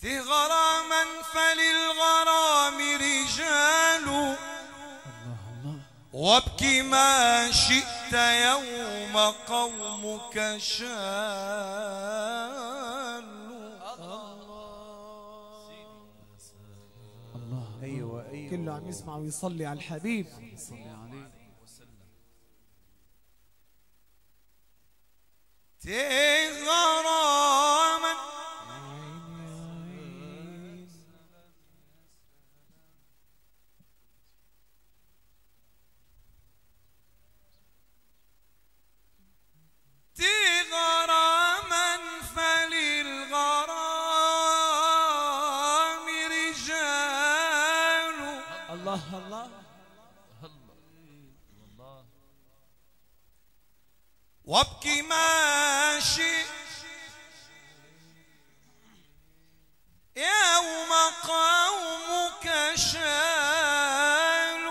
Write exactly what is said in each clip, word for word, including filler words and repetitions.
غراما فللغرام رجال وابكي ما شئت يوم قومك شال. الله ايوه ايوه كله عم يسمع ويصلي على الحبيب صلي عليه وسلم. غراما غراما فللغرام رجال. الله الله وابكي ما شئت يوم قومك شال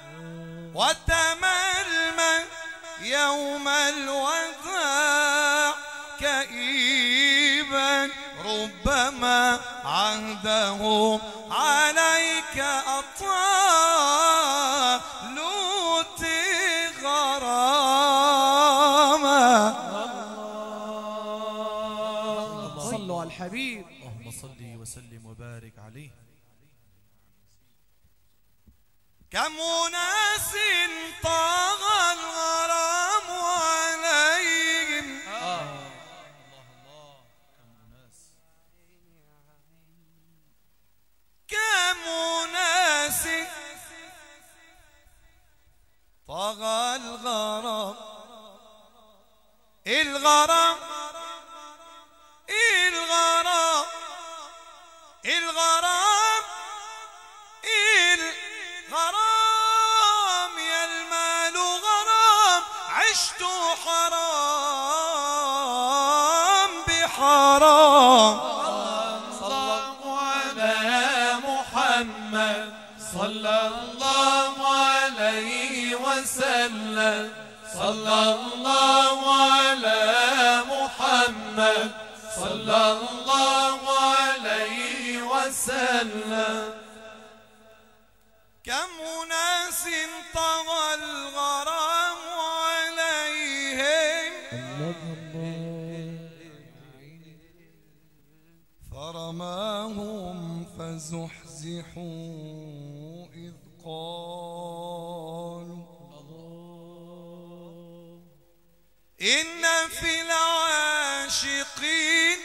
وتململ يوم الوداع كئيبا ربما عهده عليك أطال غراما. صلوا على الحبيب اللهم صل وسلم وبارك عليه. كم أناس طغى الغرام عليهم آه. الله الله كم أناس كم أناس طغى الغرام الغرام الغرام الغرام الغرام يا المال غرام عشت حرام بحرام. صلى الله على محمد صلى الله عليه وسلم. صلى الله على محمد صلى الله عليه وسلم. كم أناس طغى الغرام عليهم فرماهم فزحزحوا إذ قالوا إن في العاشقين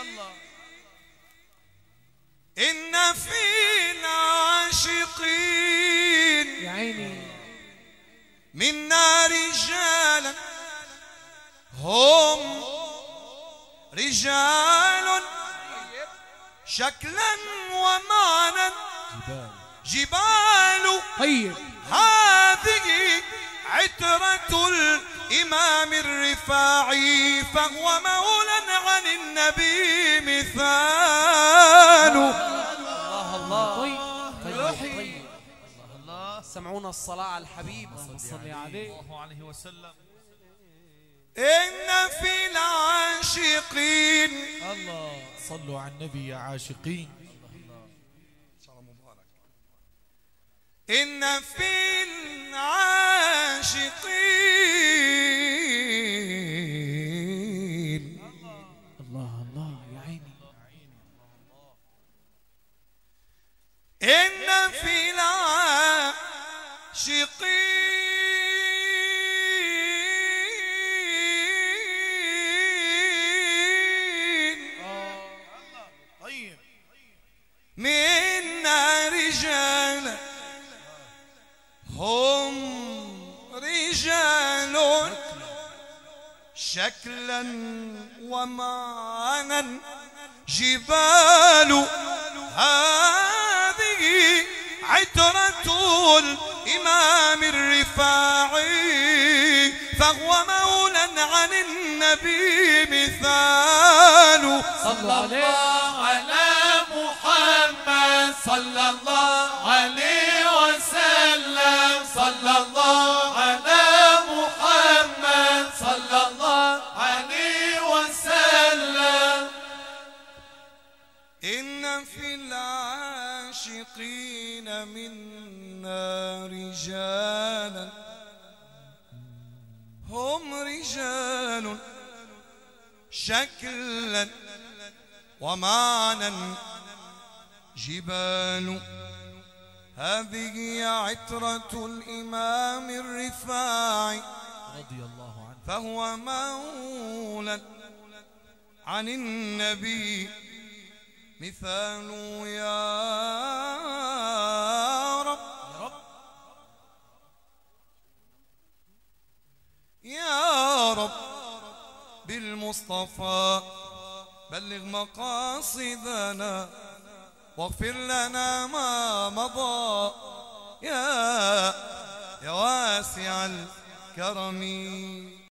إن في العاشقين يا عيني منا رجالا هم رجال شكلا ومعنى جبال. طيب هذه عترة الإمام الرفاعي فهو مولى عن النبي مثال. الله الله طيب طيب طيب الله سمعونا الصلاة على الحبيب صلى عليه الله عليه وسلم. إن في العاشقين الله صلوا على النبي يا عاشقين. إن في العاشقين الله الله يا عيني إن في العاشقين طيب منا رجال هم رجال شكلا ومعنى جبال. هذه عترة الإمام الرفاعي فهو مولى عن النبي مثال. صلى الله على محمد صلى الله عليه وسلم. صلى الله على محمد صلى الله عليه وسلم. إن في العاشقين منا رجالا هم رجال شكلا ومعنى جبال. هذه عترة الإمام الرفاعي رضي الله عنه، فهو مولى عن النبي مثال يا رب يا رب بالمصطفى بلغ مقاصدنا واغفر لنا ما مضى يا يا واسع الكرم.